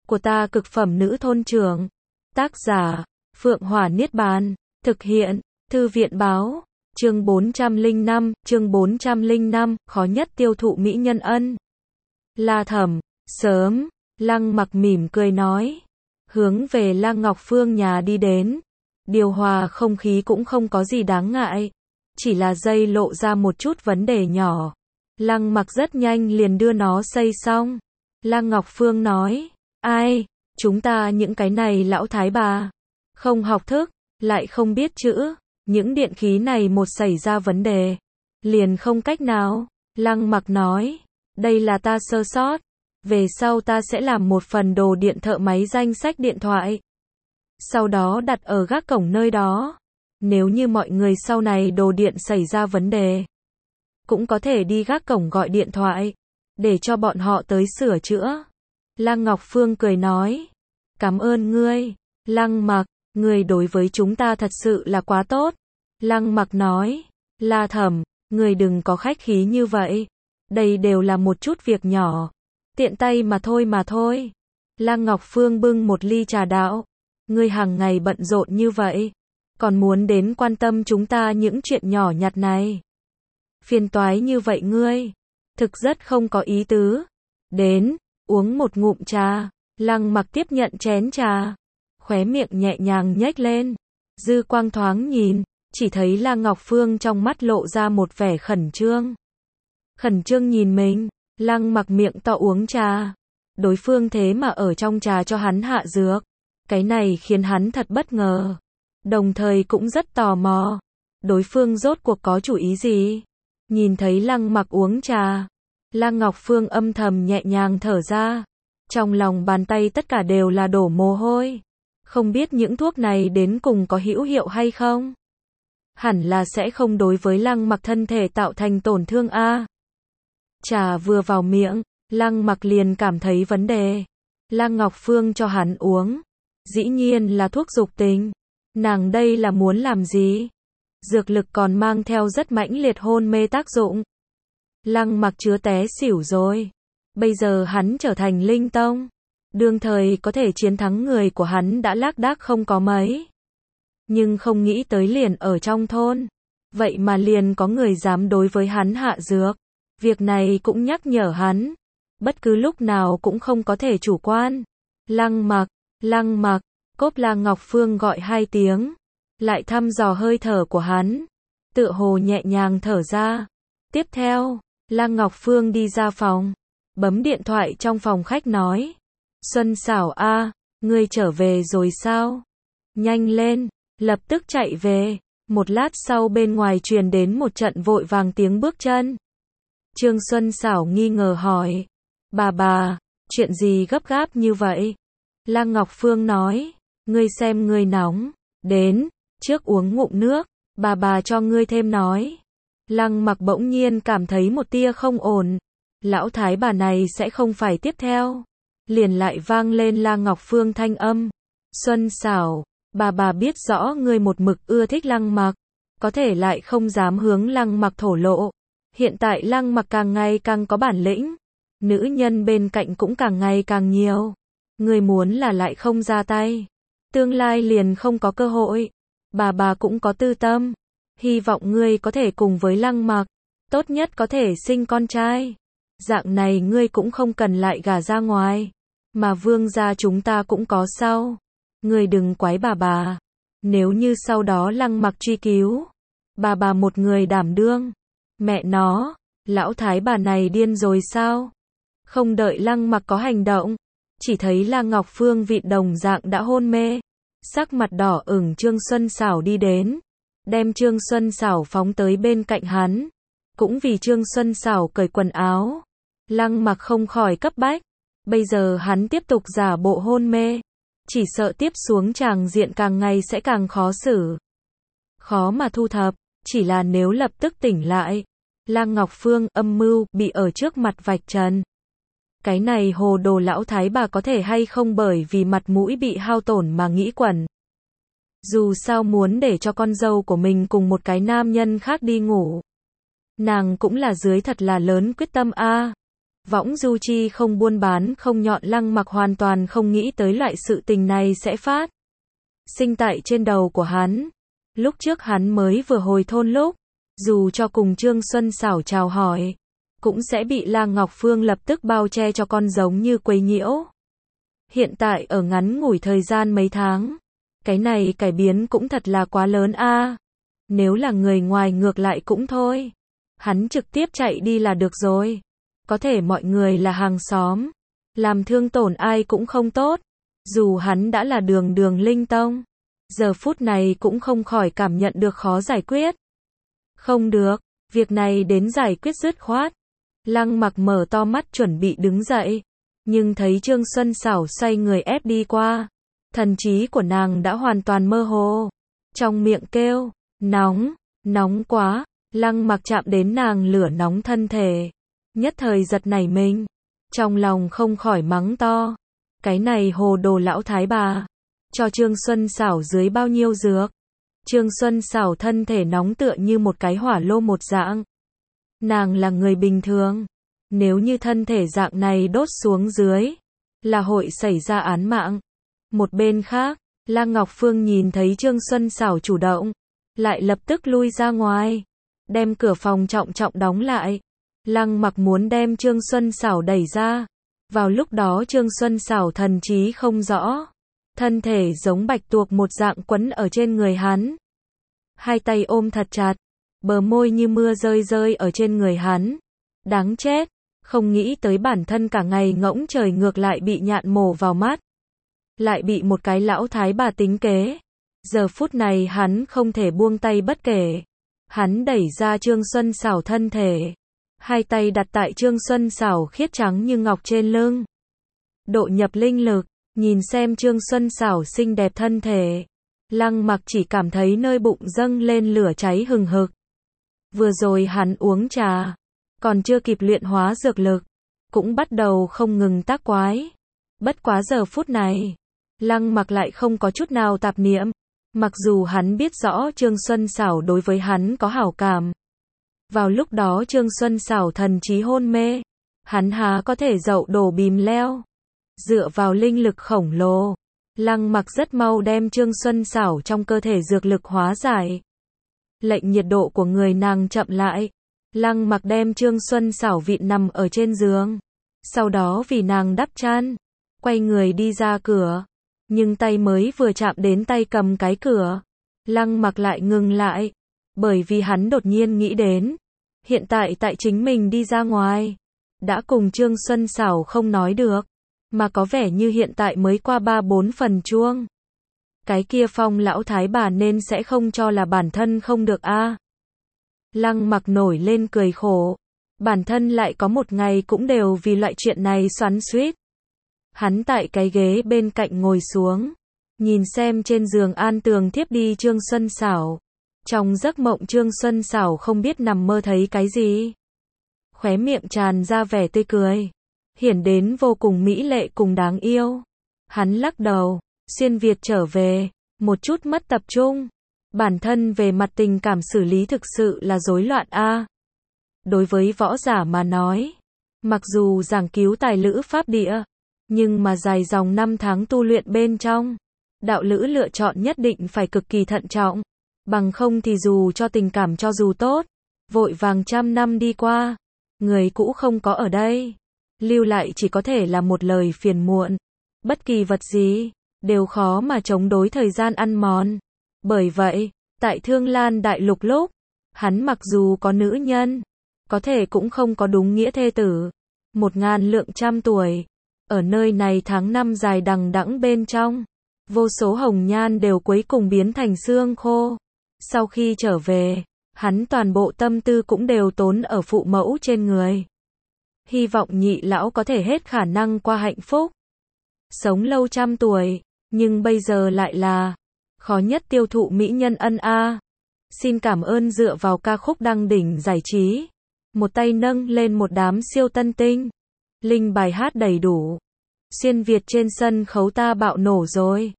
của ta cực phẩm nữ thôn trưởng. Tác giả, Phượng Hỏa Niết Bàn. Thực hiện, Thư viện báo. Chương 405, khó nhất tiêu thụ mỹ nhân ân. La Thẩm, sớm, Lăng Mặc mỉm cười nói. Hướng về Lăng Ngọc Phương nhà đi đến. Điều hòa không khí cũng không có gì đáng ngại. Chỉ là dây lộ ra một chút vấn đề nhỏ. Lăng Mặc rất nhanh liền đưa nó xây xong. Lăng Ngọc Phương nói. Ai, chúng ta những cái này lão thái bà. Không học thức, lại không biết chữ. Những điện khí này một xảy ra vấn đề. Liền không cách nào. Lăng Mặc nói. Đây là ta sơ sót. Về sau ta sẽ làm một phần đồ điện thợ máy danh sách điện thoại. Sau đó đặt ở gác cổng nơi đó. Nếu như mọi người sau này đồ điện xảy ra vấn đề, cũng có thể đi gác cổng gọi điện thoại, để cho bọn họ tới sửa chữa. Lăng Ngọc Phương cười nói. Cảm ơn ngươi, Lăng Mặc, ngươi đối với chúng ta thật sự là quá tốt. Lăng Mặc nói. La Thẩm, ngươi đừng có khách khí như vậy. Đây đều là một chút việc nhỏ. Tiện tay mà thôi. Lăng Ngọc Phương bưng một ly trà đạo. Ngươi hàng ngày bận rộn như vậy, còn muốn đến quan tâm chúng ta những chuyện nhỏ nhặt này. Phiền toái như vậy ngươi, thực rất không có ý tứ. Đến, uống một ngụm trà. Lăng Mặc tiếp nhận chén trà, khóe miệng nhẹ nhàng nhếch lên. Dư quang thoáng nhìn, chỉ thấy Lăng Ngọc Phương trong mắt lộ ra một vẻ khẩn trương. Khẩn trương nhìn mình. Lăng Mặc miệng to uống trà. Đối phương thế mà ở trong trà cho hắn hạ dược. Cái này khiến hắn thật bất ngờ. Đồng thời cũng rất tò mò. Đối phương rốt cuộc có chủ ý gì? Nhìn thấy Lăng Mặc uống trà, Lăng Ngọc Phương âm thầm nhẹ nhàng thở ra. Trong lòng bàn tay tất cả đều là đổ mồ hôi. Không biết những thuốc này đến cùng có hữu hiệu hay không? Hẳn là sẽ không đối với Lăng Mặc thân thể tạo thành tổn thương a. Trà vừa vào miệng, Lăng Mặc liền cảm thấy vấn đề. Lăng Ngọc Phương cho hắn uống, dĩ nhiên là thuốc dục tình. Nàng đây là muốn làm gì? Dược lực còn mang theo rất mãnh liệt hôn mê tác dụng. Lăng Mặc chứa té xỉu rồi. Bây giờ hắn trở thành linh tông, đương thời có thể chiến thắng người của hắn đã lác đác không có mấy. Nhưng không nghĩ tới liền ở trong thôn, vậy mà liền có người dám đối với hắn hạ dược. Việc này cũng nhắc nhở hắn, bất cứ lúc nào cũng không có thể chủ quan. Lăng Mặc, cốp. Lăng Ngọc Phương gọi 2 tiếng, lại thăm dò hơi thở của hắn, tựa hồ nhẹ nhàng thở ra. Tiếp theo, Lăng Ngọc Phương đi ra phòng, bấm điện thoại trong phòng khách nói. Xuân Xảo a, ngươi trở về rồi sao? Nhanh lên, lập tức chạy về. Một lát sau bên ngoài truyền đến một trận vội vàng tiếng bước chân. Trương Xuân Xảo nghi ngờ hỏi. Bà, chuyện gì gấp gáp như vậy? Lăng Ngọc Phương nói. Ngươi xem ngươi nóng. Đến, trước uống ngụm nước, bà cho ngươi thêm nói. Lăng Mặc bỗng nhiên cảm thấy một tia không ổn. Lão thái bà này sẽ không phải tiếp theo. Liền lại vang lên Lăng Ngọc Phương thanh âm. Xuân Xảo, bà biết rõ ngươi một mực ưa thích Lăng Mặc, có thể lại không dám hướng Lăng Mặc thổ lộ. Hiện tại Lăng Mặc càng ngày càng có bản lĩnh, nữ nhân bên cạnh cũng càng ngày càng nhiều. Ngươi muốn là lại không ra tay, tương lai liền không có cơ hội. Bà cũng có tư tâm, hy vọng ngươi có thể cùng với Lăng Mặc, tốt nhất có thể sinh con trai. Dạng này ngươi cũng không cần lại gả ra ngoài, mà vương gia chúng ta cũng có sau. Ngươi đừng quái bà. Nếu như sau đó Lăng Mặc truy cứu, bà một người đảm đương. Mẹ nó, lão thái bà này điên rồi sao? Không đợi Lăng Mặc có hành động, chỉ thấy Lăng Ngọc Phương vịt đồng dạng đã hôn mê. Sắc mặt đỏ ửng Trương Xuân Xảo đi đến, đem Trương Xuân Xảo phóng tới bên cạnh hắn. Cũng vì Trương Xuân Xảo cởi quần áo, Lăng Mặc không khỏi cấp bách. Bây giờ hắn tiếp tục giả bộ hôn mê, chỉ sợ tiếp xuống tràng diện càng ngày sẽ càng khó xử, khó mà thu thập. Chỉ là nếu lập tức tỉnh lại, Lăng Ngọc Phương âm mưu bị ở trước mặt vạch trần. Cái này hồ đồ lão thái bà có thể hay không bởi vì mặt mũi bị hao tổn mà nghĩ quẩn. Dù sao muốn để cho con dâu của mình cùng một cái nam nhân khác đi ngủ, nàng cũng là dưới thật là lớn quyết tâm a. Võng du chi không buôn bán không nhọn, Lăng Mặc hoàn toàn không nghĩ tới loại sự tình này sẽ phát sinh tại trên đầu của hắn. Lúc trước hắn mới vừa hồi thôn lúc, dù cho cùng Trương Xuân Xảo chào hỏi, cũng sẽ bị La Ngọc Phương lập tức bao che cho con giống như quấy nhiễu. Hiện tại ở ngắn ngủi thời gian mấy tháng, cái này cải biến cũng thật là quá lớn a. Nếu là người ngoài ngược lại cũng thôi, hắn trực tiếp chạy đi là được rồi. Có thể mọi người là hàng xóm, làm thương tổn ai cũng không tốt. Dù hắn đã là đường đường linh tông, giờ phút này cũng không khỏi cảm nhận được khó giải quyết. Không được, việc này đến giải quyết dứt khoát. Lăng Mặc mở to mắt chuẩn bị đứng dậy, nhưng thấy Trương Xuân Xảo xoay người ép đi qua. Thần trí của nàng đã hoàn toàn mơ hồ, trong miệng kêu, nóng, nóng quá. Lăng Mặc chạm đến nàng lửa nóng thân thể, nhất thời giật nảy mình, trong lòng không khỏi mắng to. Cái này hồ đồ lão thái bà, cho Trương Xuân Xảo dưới bao nhiêu dược. Trương Xuân Xảo thân thể nóng tựa như một cái hỏa lô một dạng. Nàng là người bình thường, nếu như thân thể dạng này đốt xuống dưới, là hội xảy ra án mạng. Một bên khác, La Ngọc Phương nhìn thấy Trương Xuân Xảo chủ động, lại lập tức lui ra ngoài, đem cửa phòng trọng trọng đóng lại. Lăng Mặc muốn đem Trương Xuân Xảo đẩy ra. Vào lúc đó Trương Xuân Xảo thần trí không rõ, thân thể giống bạch tuộc một dạng quấn ở trên người hắn. Hai tay ôm thật chặt, bờ môi như mưa rơi rơi ở trên người hắn. Đáng chết, không nghĩ tới bản thân cả ngày ngỗng trời ngược lại bị nhạn mổ vào mắt. Lại bị một cái lão thái bà tính kế. Giờ phút này hắn không thể buông tay bất kể. Hắn đẩy ra Trương Xuân Xảo thân thể. Hai tay đặt tại Trương Xuân Xảo khiết trắng như ngọc trên lưng. Độ nhập linh lực, nhìn xem Trương Xuân Xảo xinh đẹp thân thể. Lăng Mặc chỉ cảm thấy nơi bụng dâng lên lửa cháy hừng hực. Vừa rồi hắn uống trà, còn chưa kịp luyện hóa dược lực, cũng bắt đầu không ngừng tác quái. Bất quá giờ phút này, Lăng Mặc lại không có chút nào tạp niệm. Mặc dù hắn biết rõ Trương Xuân Xảo đối với hắn có hảo cảm. Vào lúc đó Trương Xuân Xảo thần trí hôn mê, hắn há có thể dậu đổ bìm leo. Dựa vào linh lực khổng lồ, Lăng Mặc rất mau đem Trương Xuân Xảo trong cơ thể dược lực hóa giải. Lệnh nhiệt độ của người nàng chậm lại. Lăng Mặc đem Trương Xuân Xảo vịn nằm ở trên giường. Sau đó vì nàng đắp chăn, quay người đi ra cửa. Nhưng tay mới vừa chạm đến tay cầm cái cửa, Lăng Mặc lại ngừng lại. Bởi vì hắn đột nhiên nghĩ đến, hiện tại tại chính mình đi ra ngoài, đã cùng Trương Xuân Xảo không nói được, mà có vẻ như hiện tại mới qua 3-4 phần chuông. Cái kia Phong lão thái bà nên sẽ không cho là bản thân không được a. Lăng Mặc nổi lên cười khổ, bản thân lại có một ngày cũng đều vì loại chuyện này xoắn xuýt. Hắn tại cái ghế bên cạnh ngồi xuống, nhìn xem trên giường an tường thiếp đi Trương Xuân Xảo. Trong giấc mộng Trương Xuân Xảo không biết nằm mơ thấy cái gì. Khóe miệng tràn ra vẻ tươi cười, hiển đến vô cùng mỹ lệ cùng đáng yêu. Hắn lắc đầu, xuyên Việt trở về, một chút mất tập trung. Bản thân về mặt tình cảm xử lý thực sự là rối loạn a. Đối với võ giả mà nói, mặc dù giảng cứu tài lữ pháp địa, nhưng mà dài dòng 5 tháng tu luyện bên trong, đạo lữ lựa chọn nhất định phải cực kỳ thận trọng. Bằng không thì dù cho tình cảm cho dù tốt, vội vàng trăm năm đi qua, người cũ không có ở đây, lưu lại chỉ có thể là một lời phiền muộn. Bất kỳ vật gì, đều khó mà chống đối thời gian ăn mòn. Bởi vậy, tại Thương Lan Đại Lục lúc, hắn mặc dù có nữ nhân, có thể cũng không có đúng nghĩa thê tử. 1000 lượng trăm tuổi, ở nơi này tháng năm dài đằng đẵng bên trong, vô số hồng nhan đều cuối cùng biến thành xương khô. Sau khi trở về, hắn toàn bộ tâm tư cũng đều tốn ở phụ mẫu trên người. Hy vọng nhị lão có thể hết khả năng qua hạnh phúc, sống lâu trăm tuổi, nhưng bây giờ lại là khó nhất tiêu thụ mỹ nhân ân a. Xin cảm ơn dựa vào ca khúc đăng đỉnh giải trí, một tay nâng lên một đám siêu tân tinh. Linh bài hát đầy đủ. Xuyên Việt trên sân khấu ta bạo nổ rồi.